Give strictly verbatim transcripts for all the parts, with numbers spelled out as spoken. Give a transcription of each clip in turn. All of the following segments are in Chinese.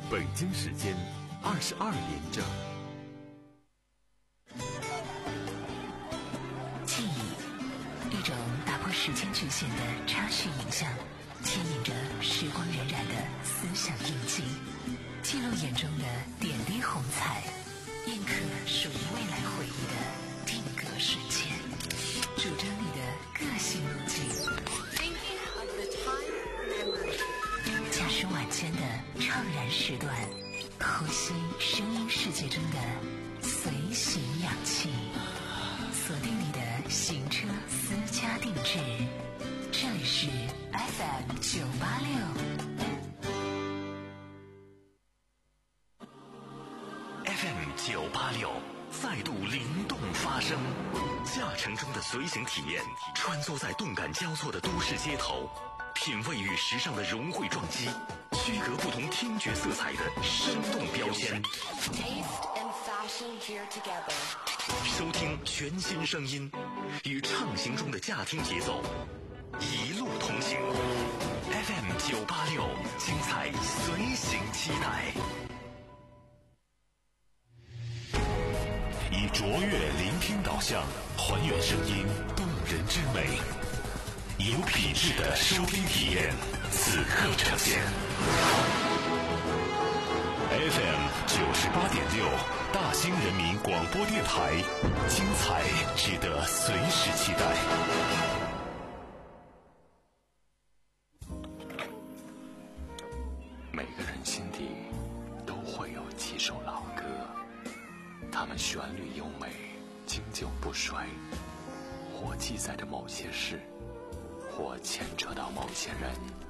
北京时间二十二点整。 记忆，一种打破时间局限的插叙影像，牵引着时光荏苒的思想印记，记录眼中的点滴红彩，印刻属于未来回忆的定格瞬间，主张你的个性路径。驾驶晚间的怅然时段，呼吸声音世界中的随行氧气，锁定你的行车私家定制。这里是 F M 九八六。 F M 九八六再度灵动发声，驾乘中的随行体验，穿梭在动感交错的都市街头，品味与时尚的融汇撞击，区隔不同听觉色彩的生动标签。收听全新声音，与畅行中的驾听节奏，一路同行。F M 九八六，精彩随行期待。 以卓越聆听导向，还原声音动人之美，有品质的收听体验，此刻呈现。F M 九十八点六，大兴人民广播电台，精彩值得随时期待。 每个人心底都会有几首老歌，它们旋律优美，经久不衰，或记载着某些事，或牵扯到某些人。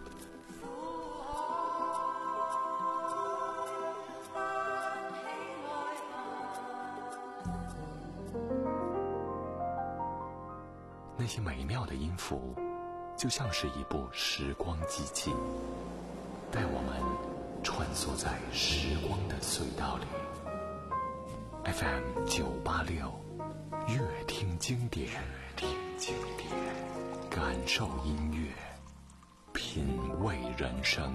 那些美妙的音符，就像是一部时光机器，带我们穿梭在时光的隧道里。F M 九八六，乐听经典，听经典，感受音乐，品味人生。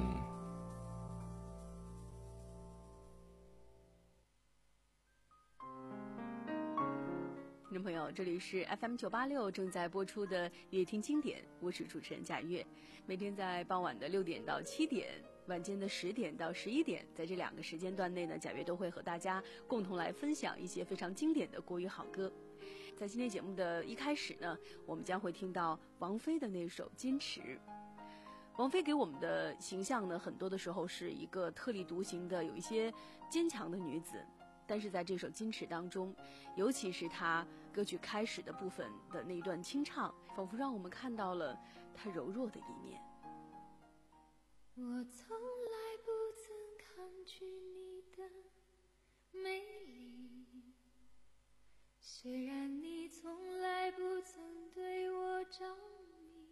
听众朋友，这里是 F M 九八六正在播出的乐听经典，我是主持人贾月。每天在傍晚的六点到七点，晚间的十点到十一点，在这两个时间段内呢，贾月都会和大家共同来分享一些非常经典的国语好歌。在今天节目的一开始呢，我们将会听到王菲的那首《矜持》。王菲给我们的形象呢，很多的时候是一个特立独行的、有一些坚强的女子。但是在这首《矜持》当中，尤其是她歌曲开始的部分的那一段清唱，仿佛让我们看到了她柔弱的一面。 我从来不曾抗拒你的美丽，虽然你从来不曾对我着迷，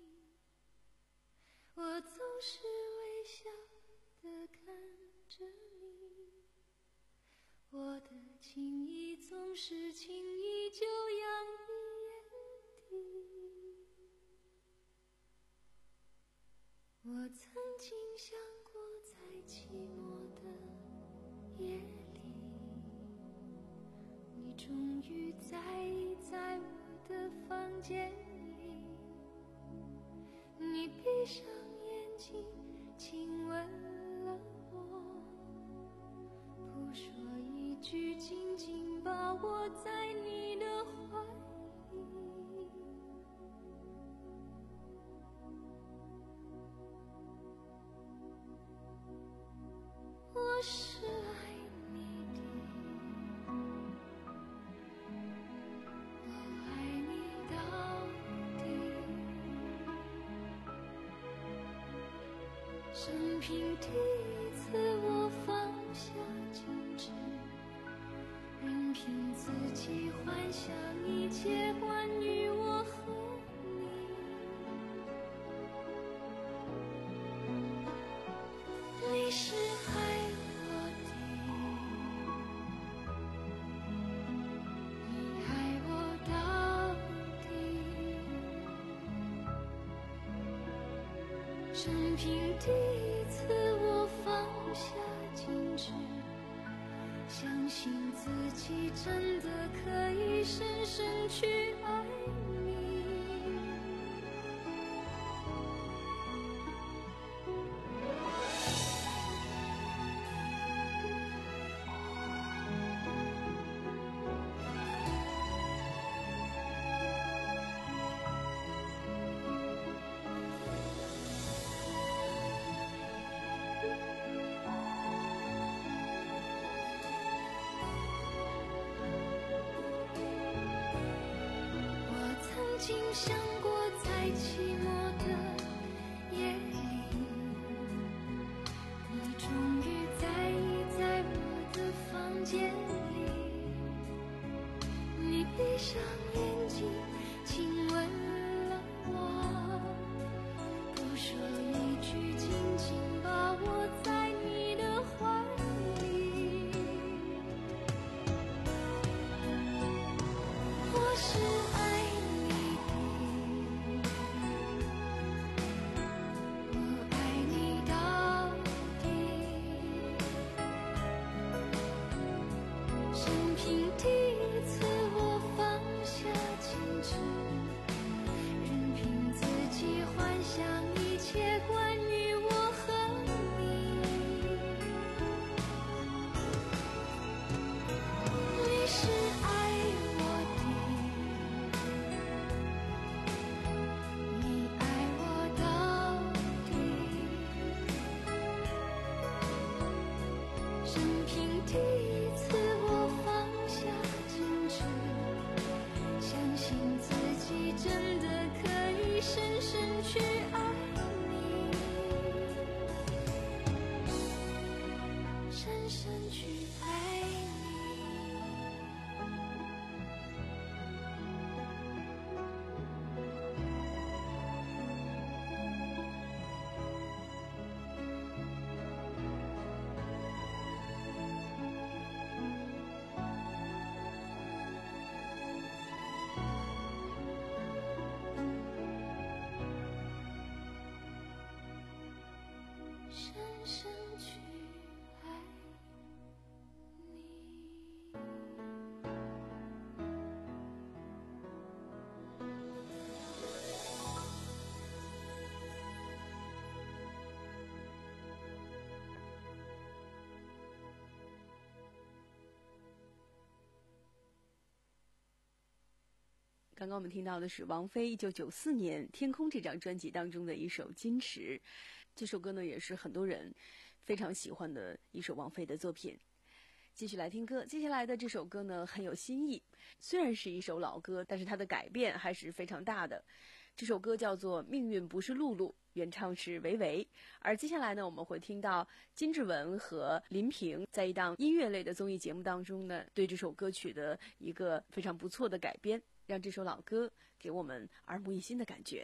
我总是微笑地看着你，我的情意总是轻易就洋溢眼底。我曾经想过，在寂寞的夜里，你终于在意在我的房间里，你闭上眼睛亲吻了我，不说一句，紧紧把我在你的怀里。我是爱你的，我爱你到底，生平第一次我放下矜持，任凭自己幻想一切关于我和你。你是爱我的，你爱我到底，生平第一次我放下矜持， 己真的可以深深去爱你。曾经想过在寂寞的夜里，你终于在意在我的房间里，你闭上眼睛亲吻了我，不说一句，紧紧把我在你的怀里。我是爱深深去爱你。 刚刚我们听到的是王菲一九九四年《天空》这张专辑当中的一首《矜持》。这首歌呢，也是很多人非常喜欢的一首王菲的作品。继续来听歌，接下来的这首歌呢很有新意，虽然是一首老歌，但是它的改变还是非常大的。这首歌叫做《命运不是露露》，原唱是维维。而接下来呢，我们会听到金志文和林平在一档音乐类的综艺节目当中呢，对这首歌曲的一个非常不错的改编，让这首老歌给我们耳目一新的感觉。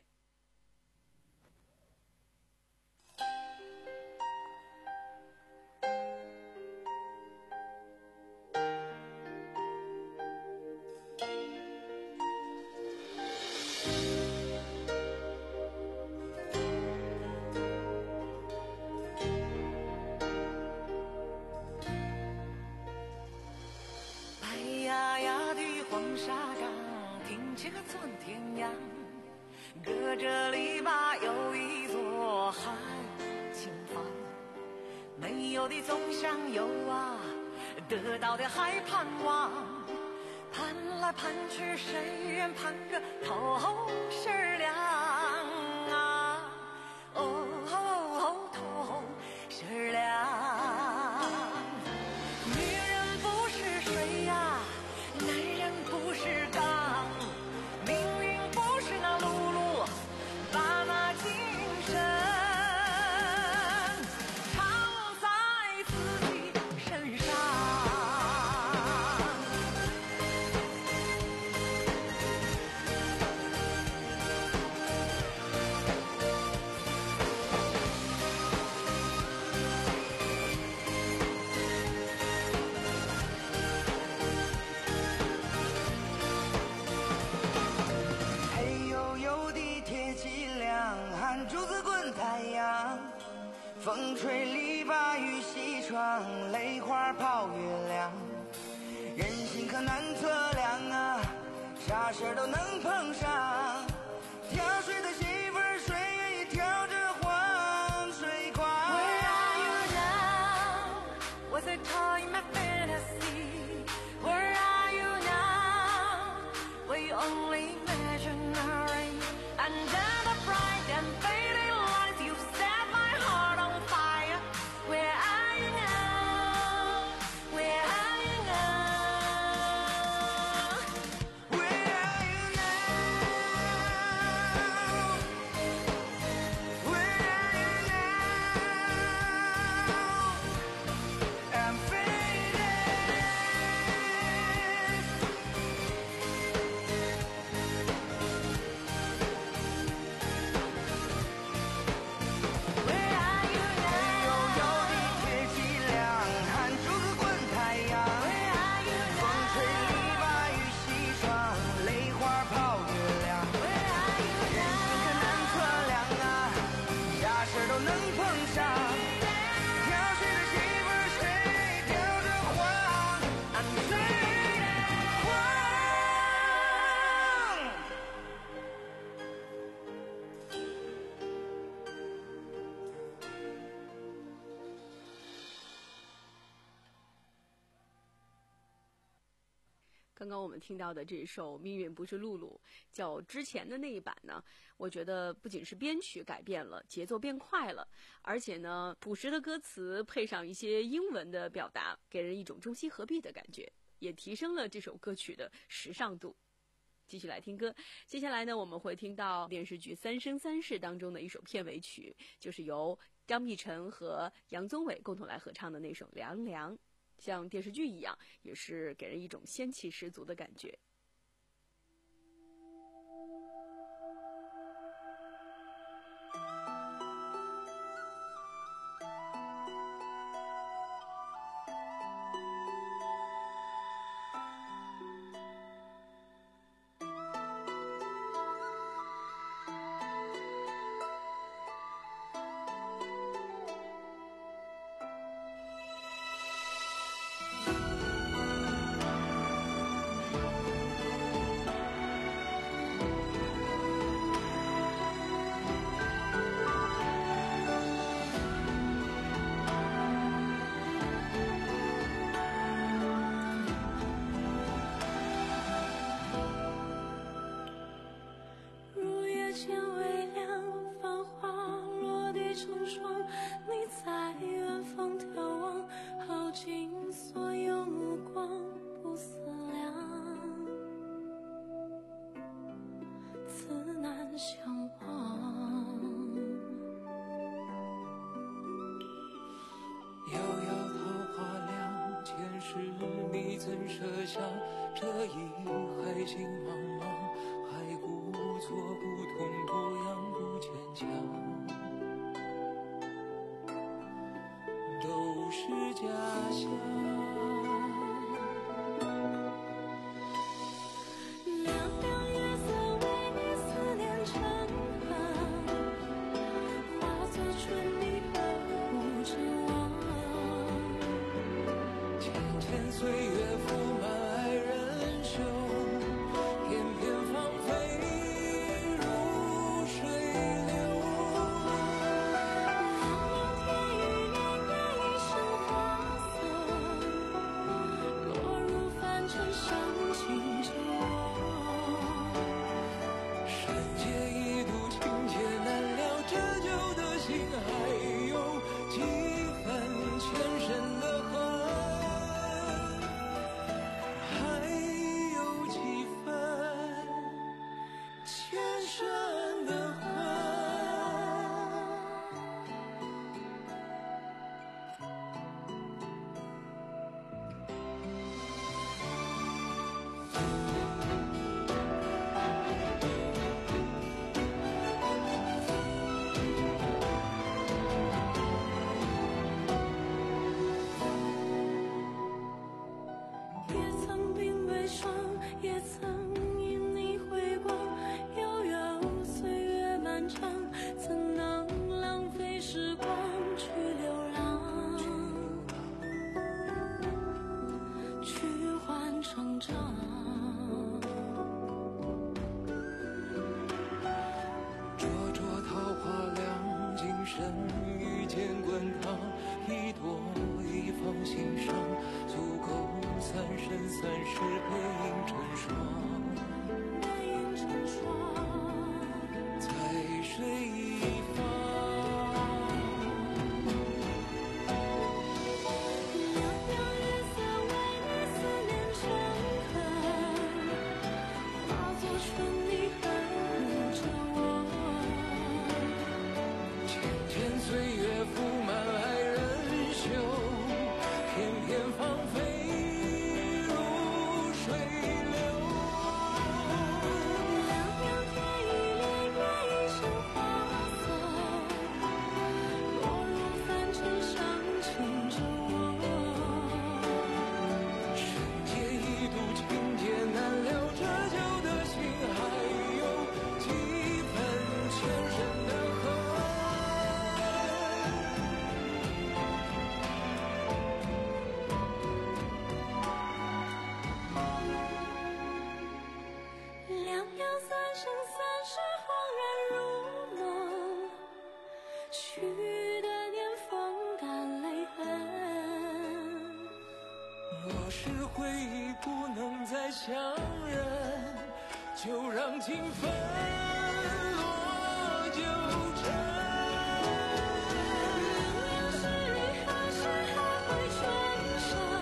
隔着篱笆有一座海景房，没有的总想有啊，得到的还盼望，盼来盼去谁愿盼个头是亮啊，哦哦头是亮。女人不是水呀，男人不是钢，命运不是那露露把那精神藏在自己身上。 黑黝黝的天气凉，汗珠子滚太阳，风吹篱笆雨西窗，泪花跑月亮。 人心可难测量啊，啥事儿都能碰上。挑水的媳妇儿，谁愿意挑着黄水瓜 Where are you now? Was it all in my fantasy? Where are you now? Were you only imaginary? Under the bright and fading lights, you set my heart on fire. Where are you now? Where are you now? Where are you now? Where are you now? I'm faded. Where are you 黑黝黝 now? 的天气凉，汗珠子滚太阳。 Where are you 风吹篱笆雨洗窗，泪花泡月亮。 Where are you 人心可难测量啊，啥事儿都能碰上。挑水的媳妇儿，谁挑着黄？ I'm faded. 黄。 刚刚我们听到的这首《命运不是露露》，较之前的那一版呢，我觉得不仅是编曲改变了，节奏变快了，而且呢，朴实的歌词配上一些英文的表达，给人一种中西合璧的感觉，也提升了这首歌曲的时尚度。继续来听歌，接下来呢，我们会听到电视剧《三生三世》当中的一首片尾曲，就是由张碧晨和杨宗纬共同来合唱的那首《凉凉》。像电视剧一样，也是给人一种仙气十足的感觉。 长。灼灼桃花亮尽身，遇见滚烫，一朵一放心上，足够三生三世背影成双。背影成双，在水一方。若是回忆不能再相认，就让情分落九尘。有时遗憾是还会重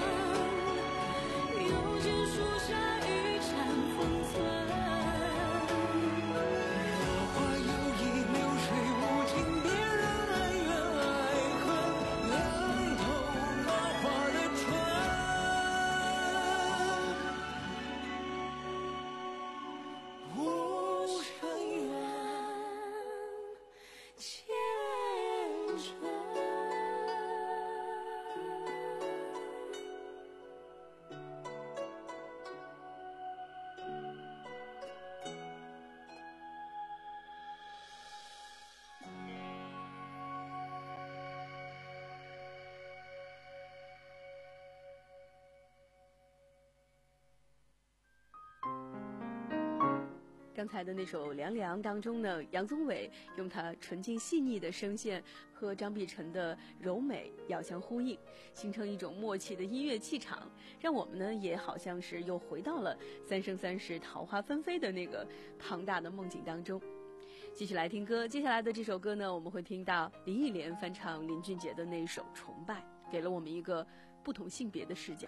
生，又见树下一盏封存。花花有意，流水无情，别让恩怨爱恨凉透那花的春。无声远，千春。 刚才的那首《凉凉》当中呢，杨宗纬用他纯净细腻的声线和张碧晨的柔美遥相呼应，形成一种默契的音乐气场，让我们呢也好像是又回到了三生三世桃花纷飞的那个庞大的梦境当中。继续来听歌，接下来的这首歌呢，我们会听到林忆莲翻唱林俊杰的那首《崇拜》，给了我们一个不同性别的视角。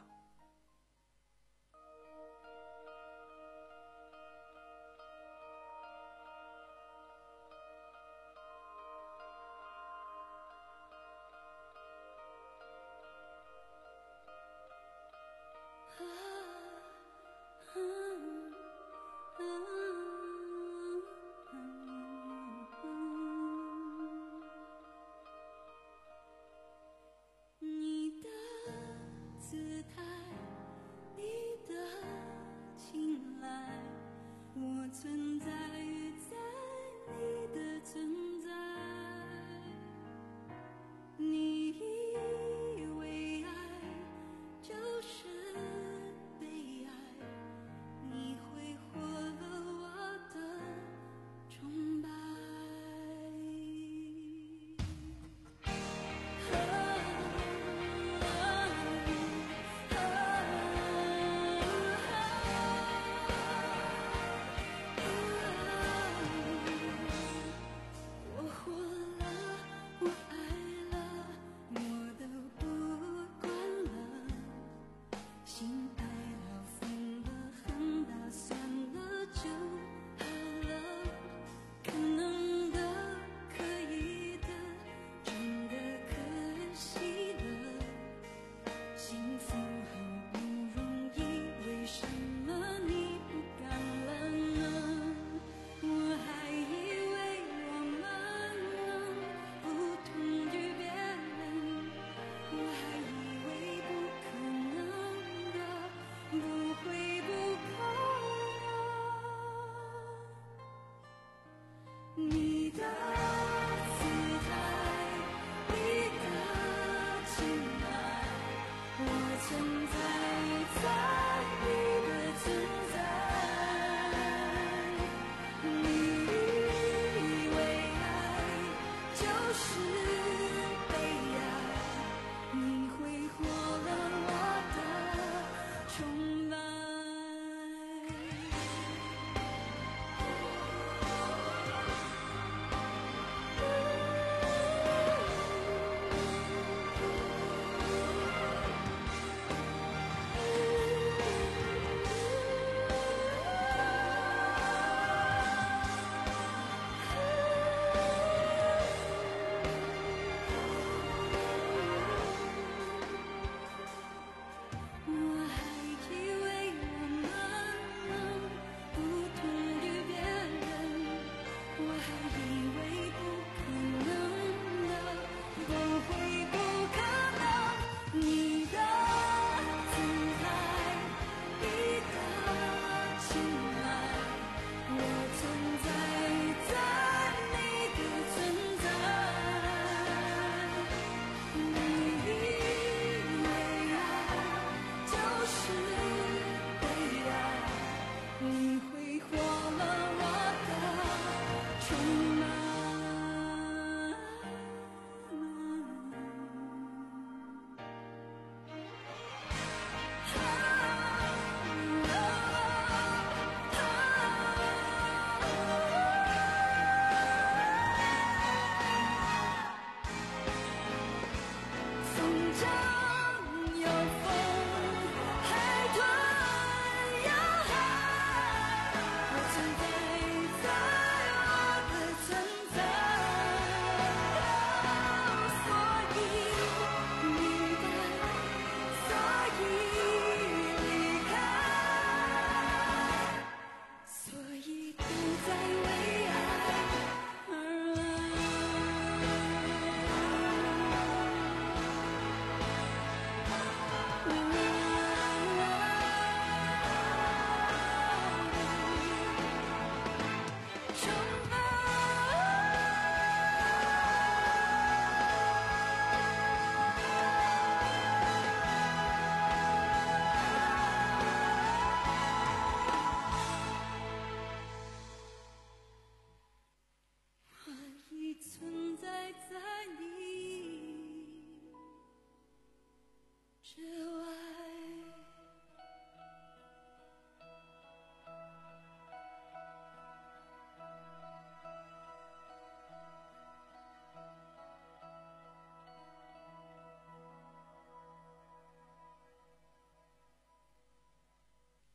你的姿态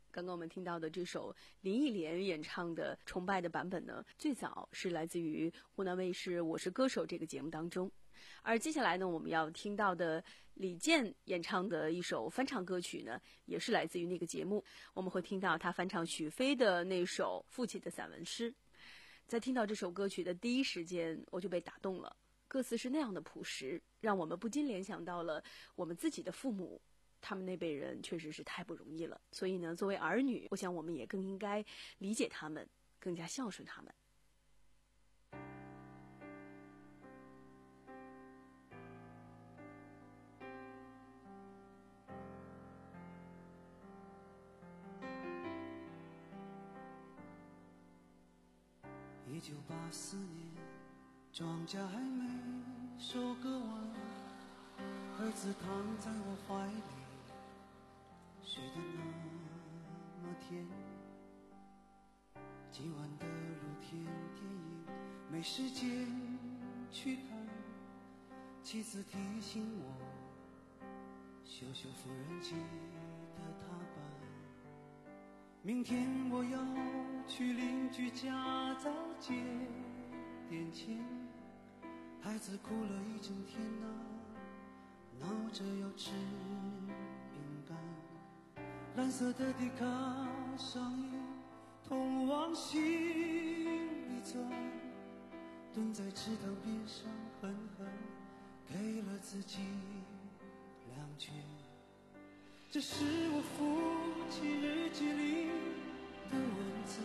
刚刚我们听到的这首林忆莲演唱的《崇拜》的版本呢，最早是来自于湖南卫视《我是歌手》这个节目当中。而接下来呢，我们要听到的李健演唱的一首翻唱歌曲呢，也是来自于那个节目。我们会听到他翻唱许飞的那首《父亲的散文诗》。在听到这首歌曲的第一时间，我就被打动了。歌词是那样的朴实，让我们不禁联想到了我们自己的父母。他们那辈人确实是太不容易了，所以呢，作为儿女，我想我们也更应该理解他们，更加孝顺他们。 一九八四年，庄稼还没收割完，儿子躺在我怀里，睡得那么甜。今晚的露天电影没时间去看，妻子提醒我修修缝纫机的踏板。明天我要去邻居家早接点钱，孩子哭了一整天啊，闹着要吃饼干。蓝色的迪卡上衣通往心里钻，蹲在池塘边上狠狠给了自己两拳。这是我父亲日记里的文字，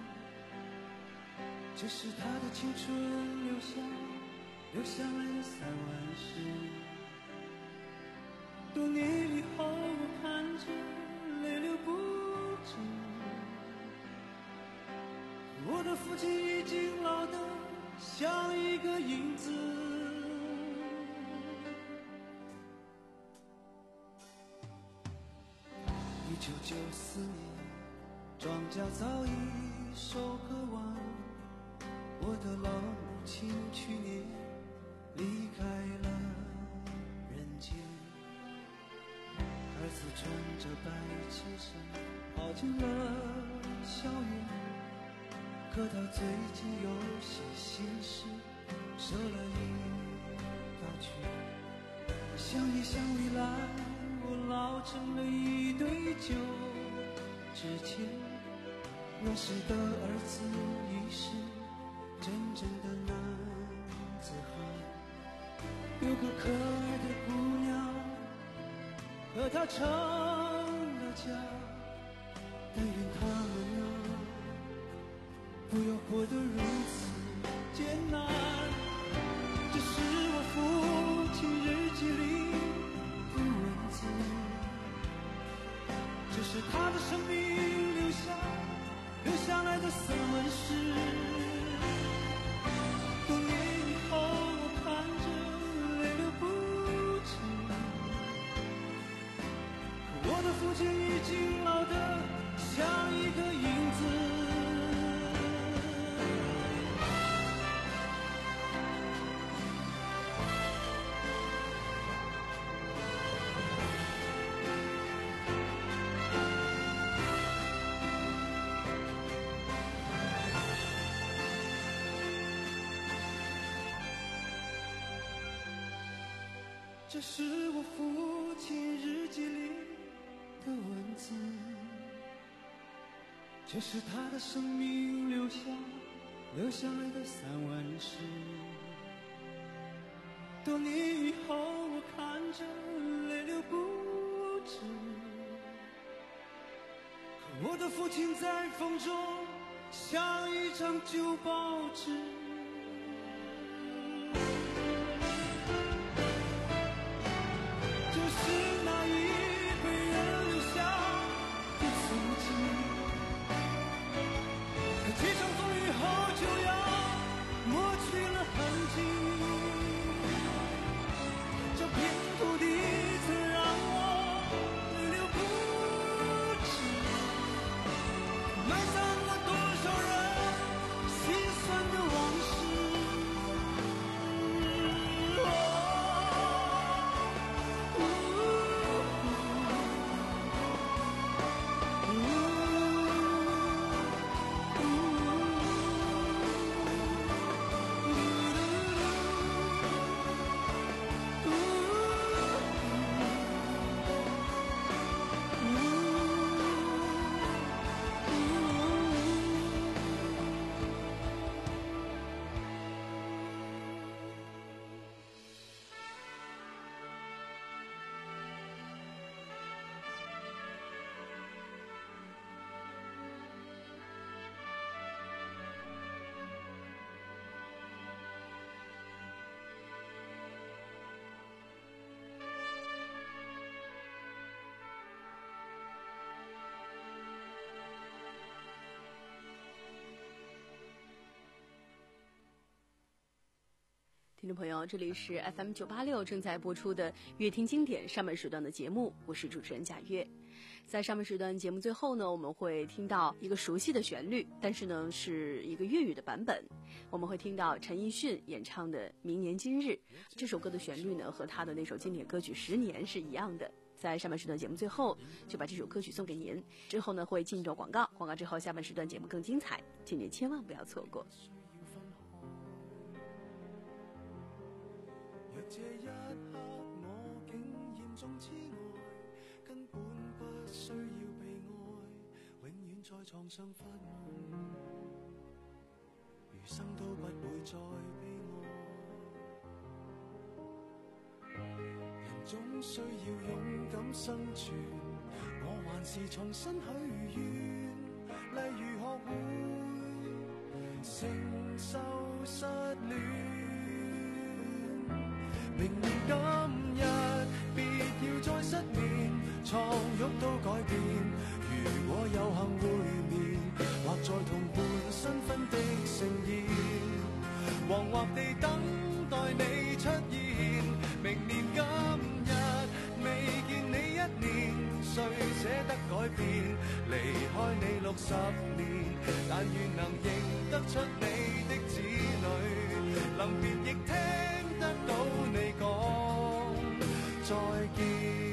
这是他的青春留下留下来的散文诗。多年以后我看着泪流不止，我的父亲已经老得像一个影子。一九九四年，庄稼早已收割完，我的老母亲去年离开了人间。儿子穿着白衬衫跑进了校园，可他最近有些心事，瘦了一大圈。想一想未来，我老成了一堆旧纸钱。那时的儿子已是真正的男子汉，有个可爱的姑娘和他成了家。但愿他们啊，不要活得如此艰难。这是我父亲日记里的文字，这是他的生命留下留下来的散文诗。多年以后我看着泪流不止，可我的父亲已经老得像一个影子。这是我父亲日记里的文字，这是他的生命留下留下来的散文诗。多年以后我看着泪流不止，可我的父亲在风中像一张旧报纸。埋葬了多少人心酸的往听众朋友，这里是 F M 九八六正在播出的乐听经典上半时段的节目，我是主持人贾月。在上半时段节目最后呢，我们会听到一个熟悉的旋律，但是呢是一个粤语的版本。我们会听到陈奕迅演唱的《明年今日》，这首歌的旋律呢和他的那首经典歌曲《十年》是一样的。在上半时段节目最后就把这首歌曲送给您，之后呢会进入广告，广告之后下半时段节目更精彩，请您千万不要错过。 若這一刻我竟嚴重痴呆，根本不需要被愛，永遠在床上發夢，餘生都不會再悲哀。人總需要勇敢生存，我還是重新許願，例如學會承受失戀。明年今日別要再失眠，床褥都改變，如果有幸會面，或在同伴新婚的盛宴，惶惑地等待你出現。明年今日未見你一年，誰捨得改變，離開你六十年，但願能認得出你的子女，臨別亦聽得到你講再見。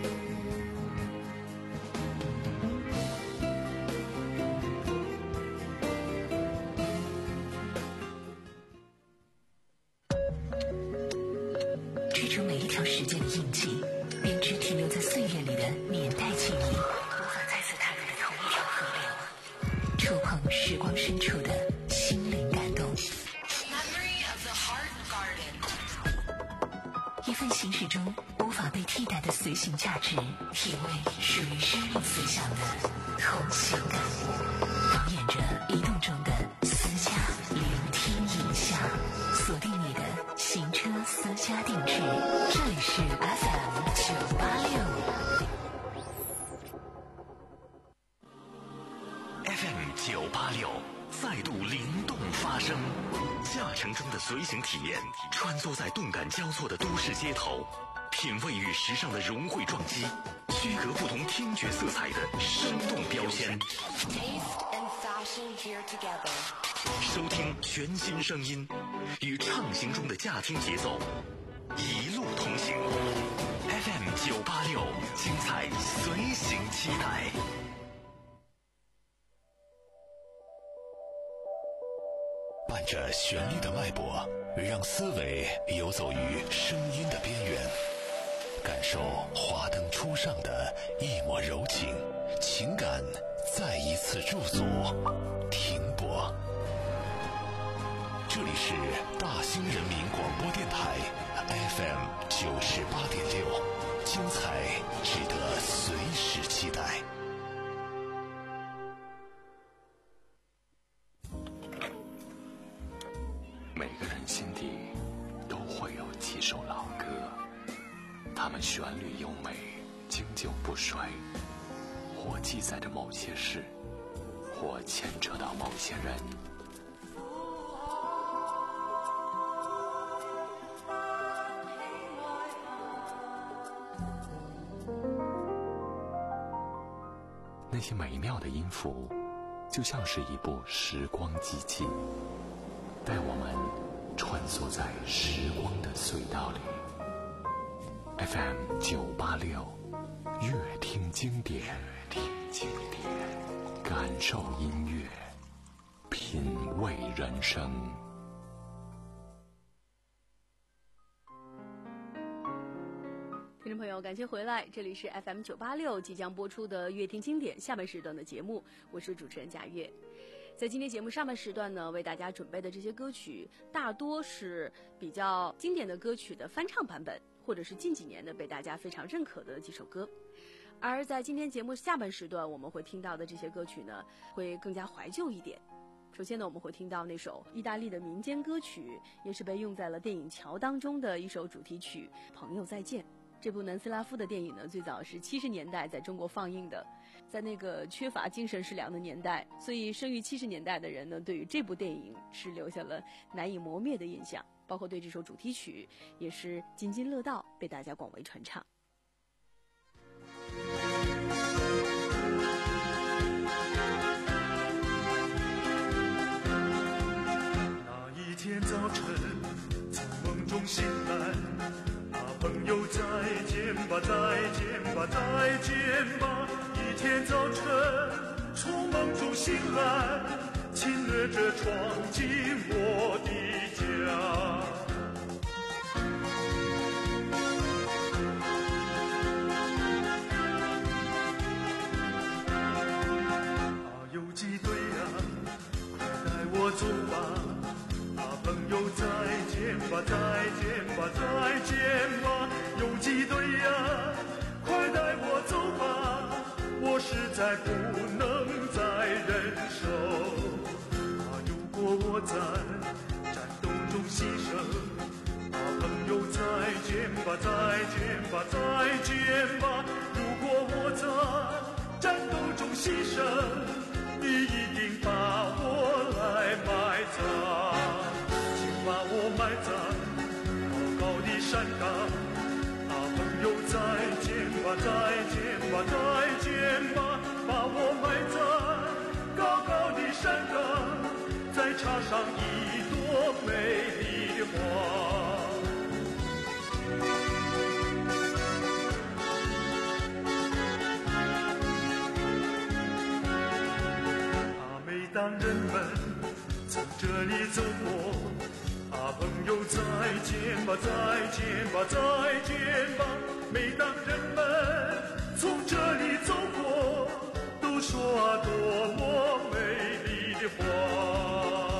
追逐每一條時間的印記，編織停留在歲月裡的年代記憶，無法再次踏入的同一條河流，觸碰時光深處的心靈感動。一份行駛中無法被替代的隨行價值，體味屬於生命思想的同行感悟，導演着移動中的私家聆聽影像，鎖定你的行車私家定制，這裡是 F M 九八六 F M 九八六再度靈動發聲，駕乘中的隨行體驗，穿梭在動感交錯的都市街頭，品味與時尚的融匯撞擊，區隔不同聽覺色彩的生動標籤。收聽全新聲音，與暢行中的駕聽節奏，一路同行。F M 九八六，精彩隨行期待。 伴着旋律的脈搏，讓思維游走於聲音的邊緣，感受華燈初上的一抹柔情，情感再一次駐足停泊。這裡是大興人民廣播電台 F M 九十八點六，精彩值得隨時期待。 每个人心底都会有几首老歌，它们旋律优美，经久不衰，或记载着某些事，或牵扯到某些人。那些美妙的音符，就像是一部时光机器，带我们穿梭在时光的隧道里。 F M 九八六，乐听经典，听经典，感受音乐，品味人生。 听众朋友，感谢回来，这里是 F M 九八六即将播出的乐听经典下半时段的节目，我是主持人贾月。在今天节目上半时段呢，为大家准备的这些歌曲大多是比较经典的歌曲的翻唱版本，或者是近几年的被大家非常认可的几首歌。而在今天节目下半时段我们会听到的这些歌曲呢，会更加怀旧一点。首先呢，我们会听到那首意大利的民间歌曲，也是被用在了电影《桥》当中的一首主题曲《朋友再见》。这部南斯拉夫的电影呢，最早是七十年代在中国放映的。在那个缺乏精神食粮的年代，所以生于七十年代的人呢，对于这部电影是留下了难以磨灭的印象。 包括对这首主题曲也是津津乐道，被大家广为传唱。 那一天早晨从梦中醒来，朋友再见吧，再见吧，再见吧。一天早晨从梦中醒来，亲热着闯进我的家。啊，游击队啊，快带我走吧。朋友再见吧，再见吧，再见吧，游击队呀，快带我走吧，我实在不能再忍受。啊，如果我在战斗中牺牲，啊，朋友再见吧，再见吧，再见吧，如果我在战斗中牺牲，你一定把我来埋葬。把我埋在高高的山岗，啊，朋友再见吧，再见吧，再见吧，把我埋在高高的山岗，再插上一朵美丽的花。啊，每当人们从这里走过，啊，朋友再见吧，再见吧，再见吧。每当人们从这里走过，都说啊，多么美丽的花。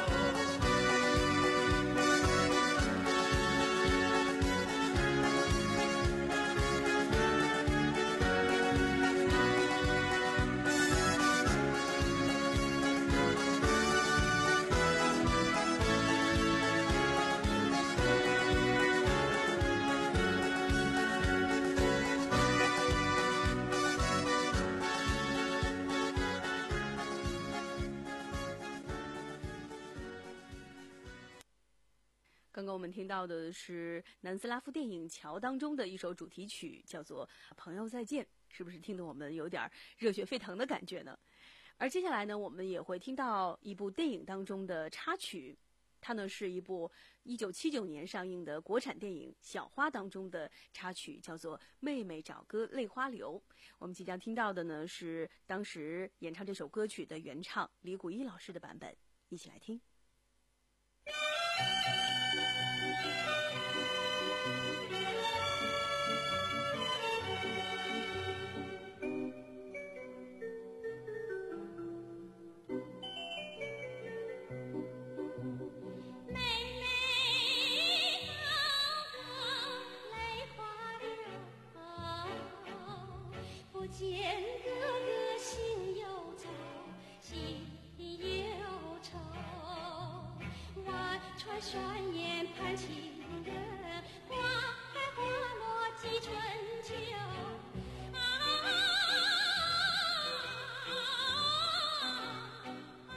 刚刚我们听到的是南斯拉夫电影《桥》当中的一首主题曲，叫做《朋友再见》，是不是听得我们有点热血沸腾的感觉呢？而接下来呢，我们也会听到一部电影当中的插曲，它呢是一部一九七九年上映的国产电影《小花》当中的插曲，叫做《妹妹找哥泪花流》。我们即将听到的呢是当时演唱这首歌曲的原唱李谷一老师的版本，一起来听。 见哥哥心忧愁，心忧愁，万川山岩盼情人，花开花落几春秋。啊啊啊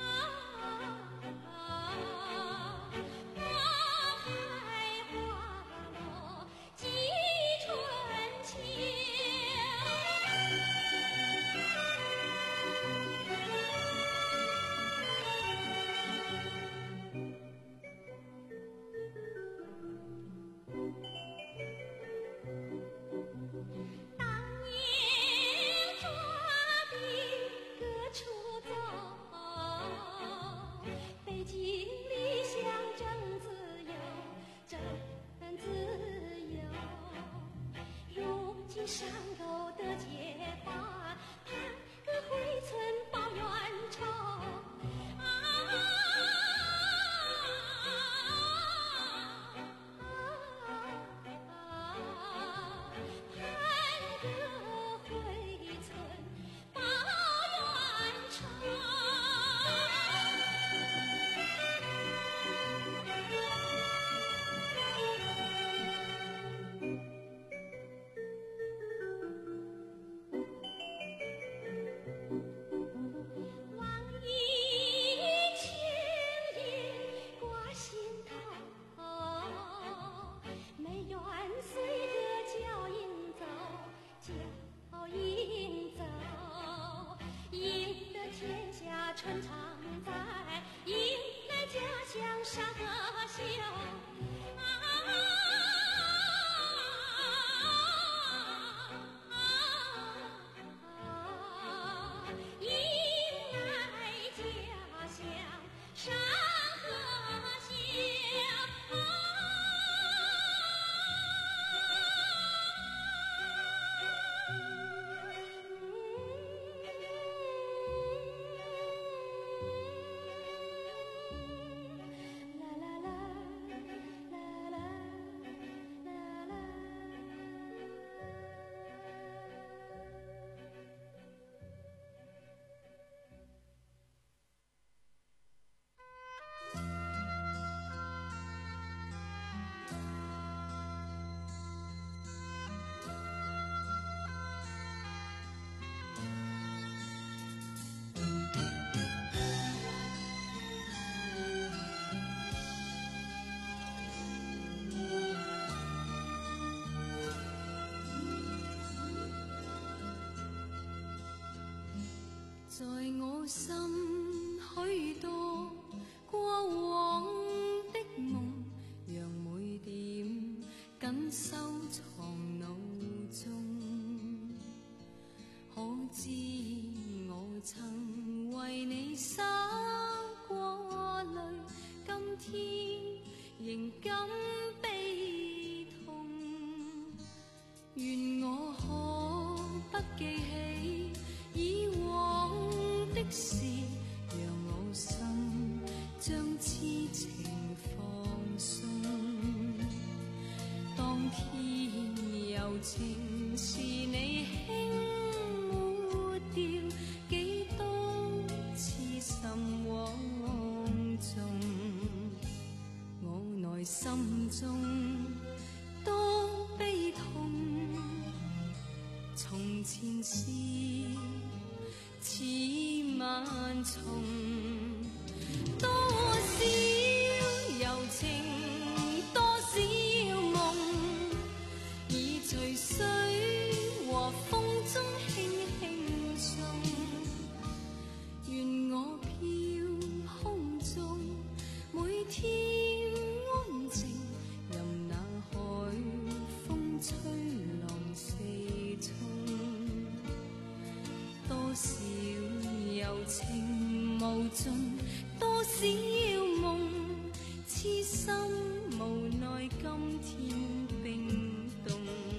啊花开花落几春秋。上楼的结发，盼个回村报冤仇。啊啊啊！盼个回村报冤仇。 春常在，迎来家乡山河秀。啊迎来家乡山河秀。在我心许多过往的梦，让每点紧收藏脑中。可知我曾为你洒过泪，今天仍感悲痛。愿我可不记起以往的事，让我心将痴情放鬆。當天柔情是你輕抹掉，幾多痴心枉縱，我內心中多悲痛。從前事似萬重，多少柔情，多少夢，已隨水和風中輕輕送。願我飄空中，每天安靜，任那海風吹浪四沖。多少柔情無盡，多少夢，痴心無奈今天冰凍。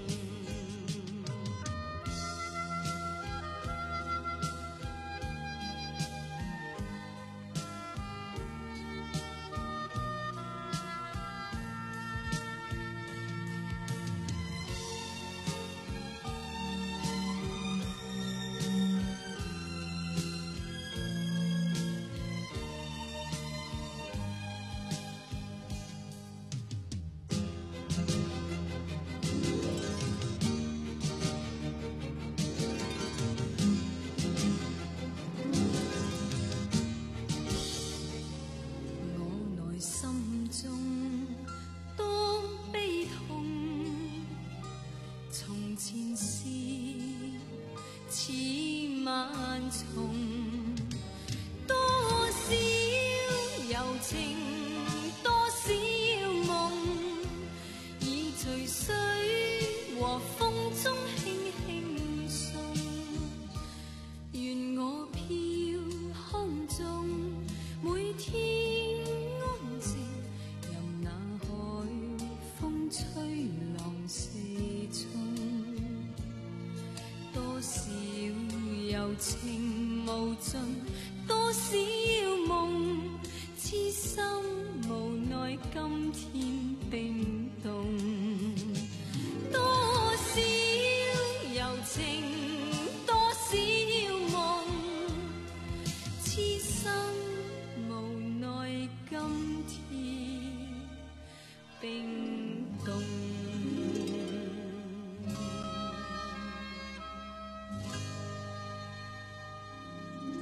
情無盡，多少夢，痴心無奈今天冰凍。多少柔情，多少夢，痴心無奈今天冰凍。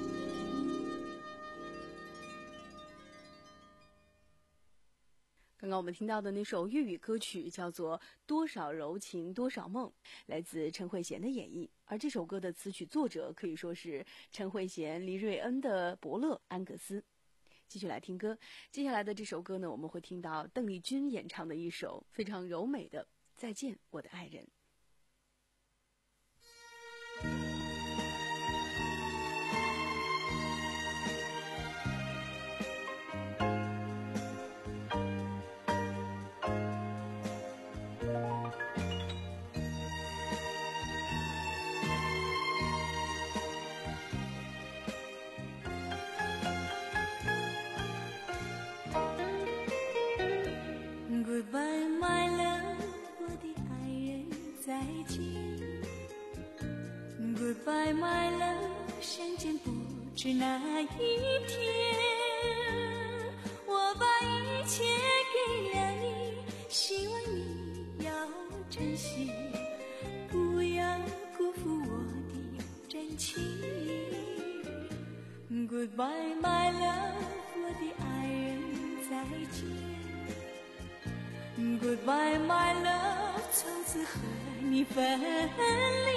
刚刚我们听到的那首粤语歌曲叫做《多少柔情多少梦》，来自陈慧娴的演绎。而这首歌的词曲作者可以说是陈慧娴、黎瑞恩的伯乐安格斯。继续来听歌，接下来的这首歌呢，我们会听到邓丽君演唱的一首非常柔美的《再见我的爱人》。 Goodbye, my love， 我的爱人，再见。Goodbye, my love， 相见不知哪一天。我把一切给了你，希望你要珍惜，不要辜负我的真情。Goodbye, my love， 我的爱人，再见。Goodbye, my love， 从此和你分离，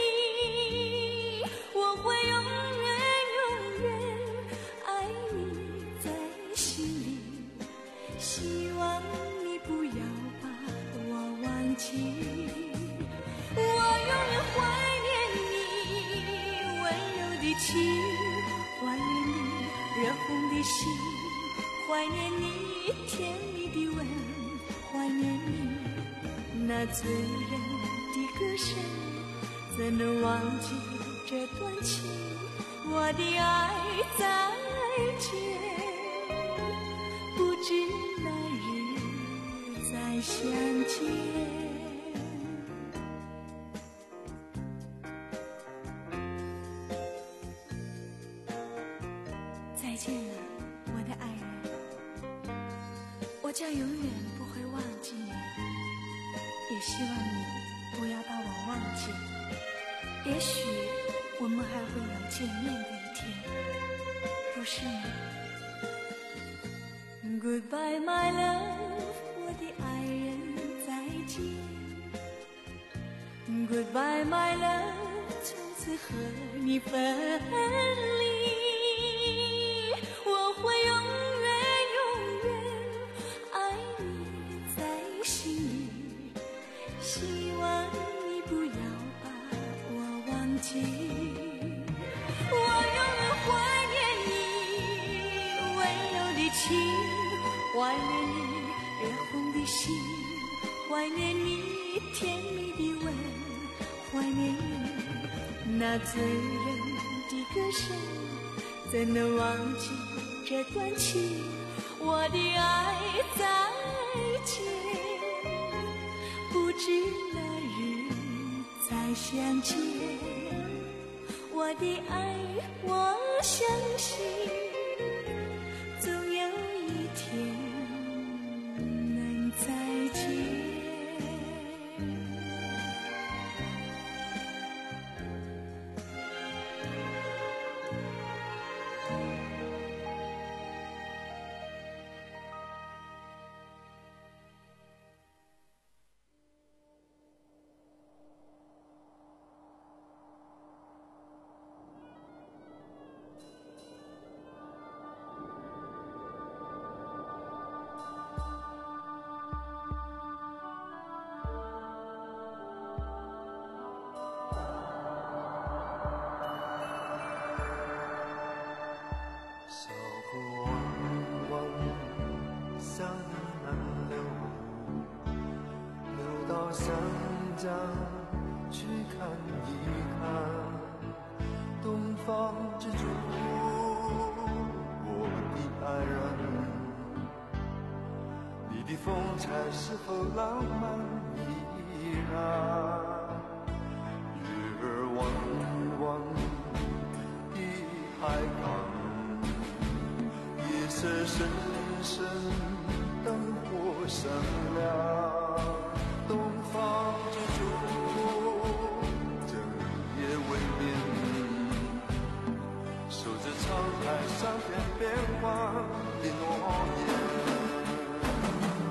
我会永远永远爱你在心里，希望你不要把我忘记，我永远怀念你温柔的情，怀念你热红的心，怀念你甜蜜的吻，怀念你那醉人的歌声，怎能忘记这段情？我的爱再见，不知哪日再相见。再见了，我的爱人，我将永远不会忘记你，也希望你不要把我忘记。也许我们还会有见面的一天，不是吗？ Goodbye, my love， 我的爱人，再见。Goodbye, my love， 从此和你分离，我会永远永远爱你在心里，希望你不要把我忘记，我永远怀念你温柔的情，怀念你热红的心，怀念你甜蜜的吻，怀念你那醉人的歌声，怎能忘记这段情？我的爱再见，不知哪日再相见。我的爱，我相信总有一天能再见。 去看一看东方之珠，我的爱人，你的风采是否浪漫依然？月儿弯弯的海港，夜色深深，灯火闪亮，东方之珠整夜未眠，守着沧海桑田变幻的诺言。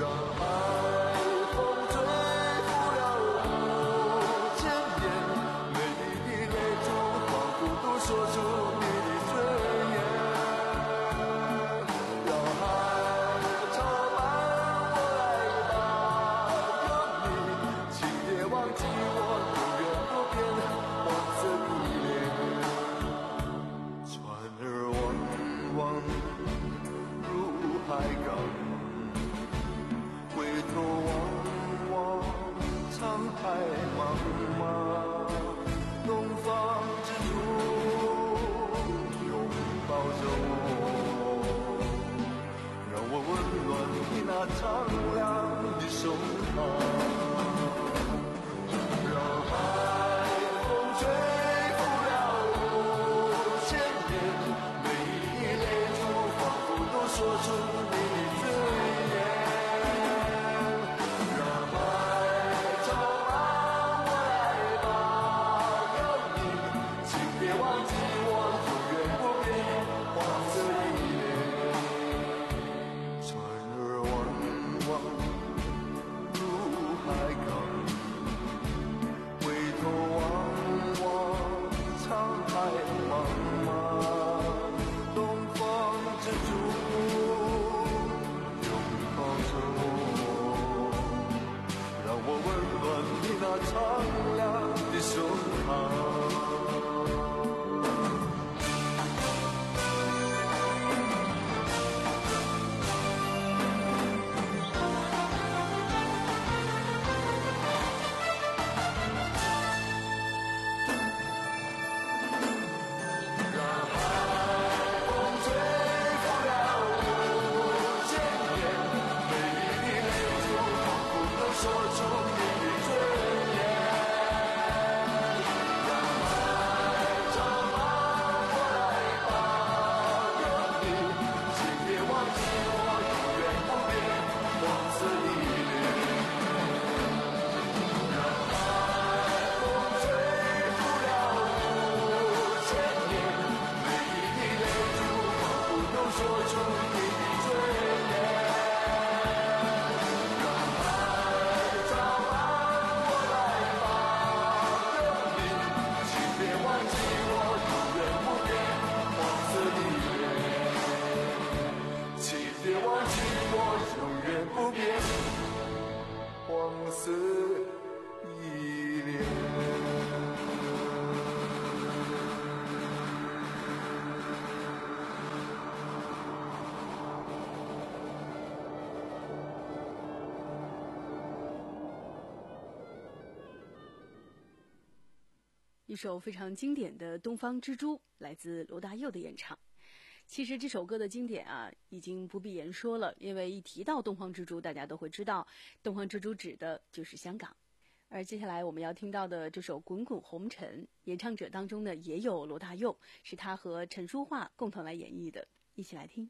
一首非常经典的《东方之珠》，来自罗大佑的演唱。其实这首歌的经典啊，已经不必言说了，因为一提到东方之珠，大家都会知道东方之珠指的就是香港。而接下来我们要听到的这首《滚滚红尘》，演唱者当中呢也有罗大佑，是他和陈淑桦共同来演绎的，一起来听。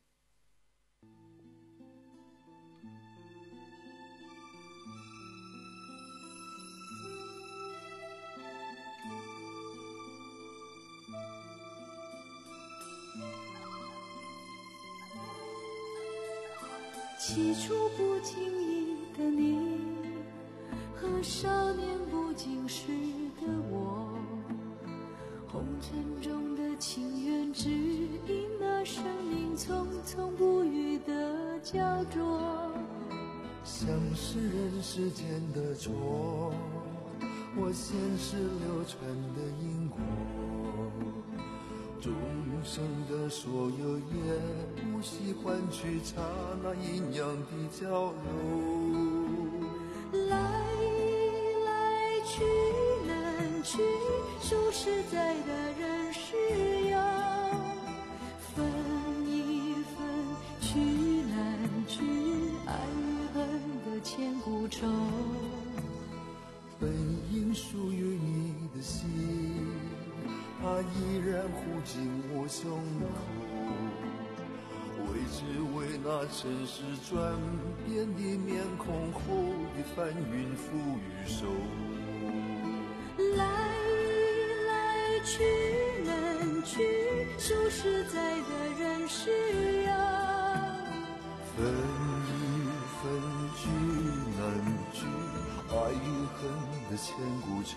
起初不经意的你，和少年不经事的我，红尘中的情缘，只因那生命匆匆不语的焦灼。 像是人世间的错，我前世流传的因果，众生的所有也不惜换取刹那阴阳的交流。 来来去难去，说实在的人是有，分一分去难去，爱与恨的千古愁。 本应属于你的心，它依然护紧我胸口，为只为那尘世转变的面孔后的翻云覆雨手。 来来去难去，说实在的人是有， 分一分聚难聚，爱与恨的千古愁。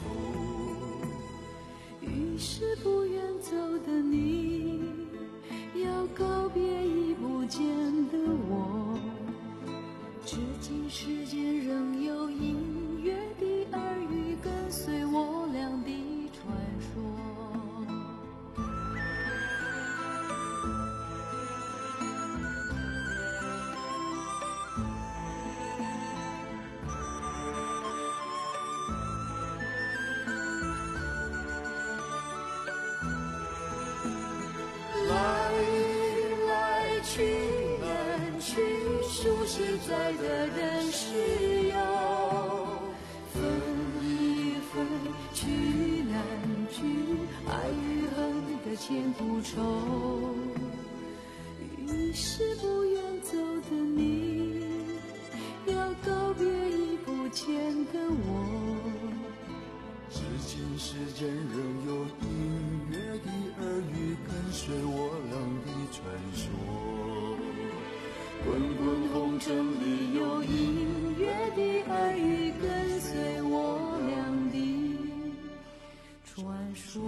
于是不愿走的你，要告别已不见的我。至今世间仍有隐约的耳语，跟随我俩的传说。实在的人是有，分一分聚难聚，爱与恨的千古愁。于是不愿走的你，要告别已不见的我。 至今世间仍有隐约的耳语，跟随我俩的传说。滚滚红尘里有隐约的耳语，跟随我俩的传说。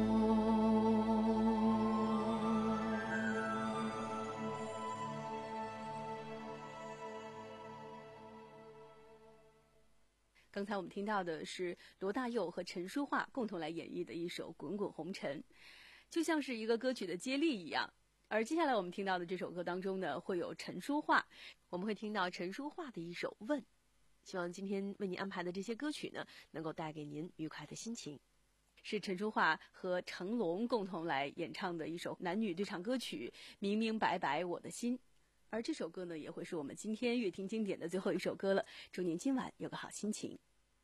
刚才我们听到的是罗大佑和陈淑桦共同来演绎的一首《滚滚红尘》，就像是一个歌曲的接力一样。而接下来我们听到的这首歌当中呢，会有陈淑桦，我们会听到陈淑桦的一首《问》。希望今天为您安排的这些歌曲呢，能够带给您愉快的心情。是陈淑桦和成龙共同来演唱的一首男女对唱歌曲《明明白白我的心》。而这首歌呢，也会是我们今天乐听经典的最后一首歌了。祝您今晚有个好心情。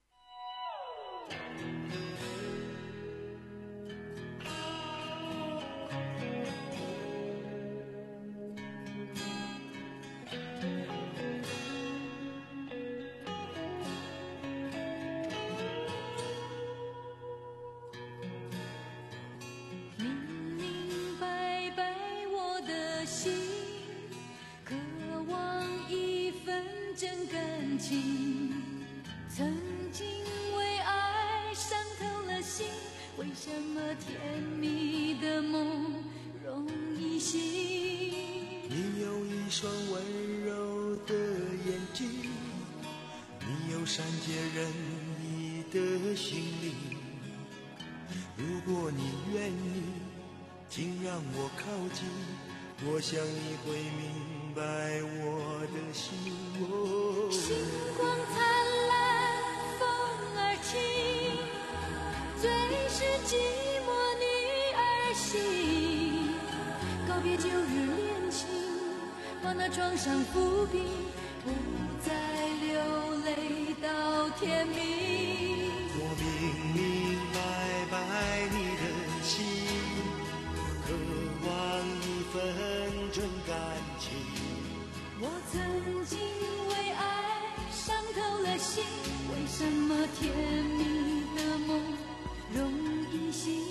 曾经为爱伤透了心，为什么甜蜜的梦容易醒？ 你有一双温柔的眼睛，你有善解人意的心灵。如果你愿意，请让我靠近，我想你会明白我的心。哦， 星光灿烂，风儿轻，最是寂寞女儿心。告别旧日恋情，把那创伤抚平，不再流泪到天明。 我明明白白你的心，渴望一份真感情。 我曾经为爱伤透了心，为什么甜蜜的梦容易醒？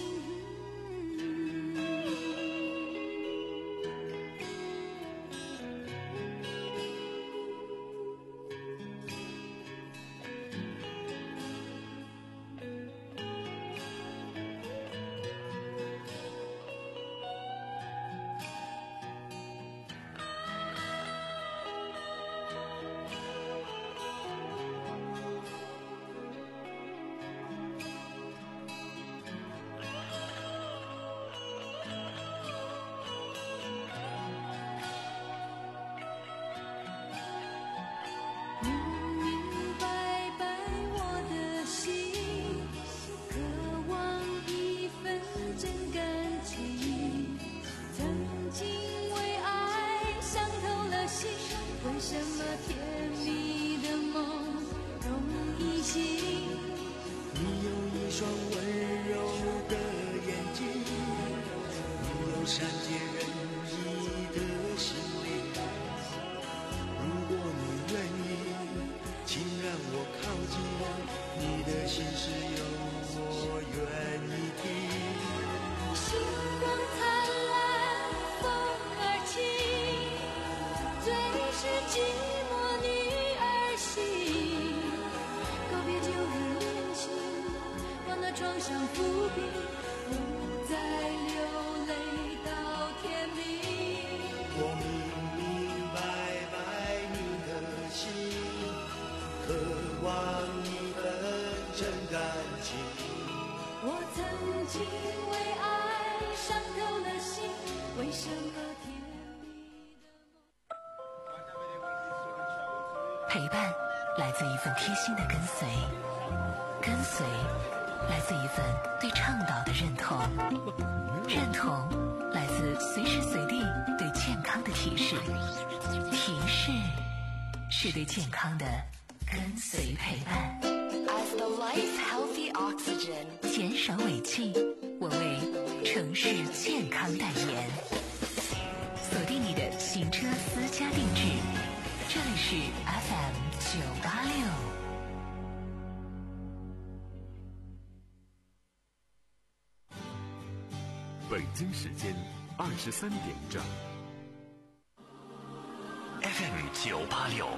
伏笔，不再流泪到天明。 我明明白白你的心，渴望一份真感情。 我曾经为爱伤透了心，为什么甜蜜的梦？ 陪伴来自一份贴心的跟随，跟随来自一份对倡导的认同，认同来自随时随地对健康的提示，提示是对健康的跟随陪伴。 As the life's healthy oxygen， 减少违禁，我为城市健康代言。锁定你的行车私家定制，这里是 F M 九八六。 北京时间二十三点整。 F M 九八六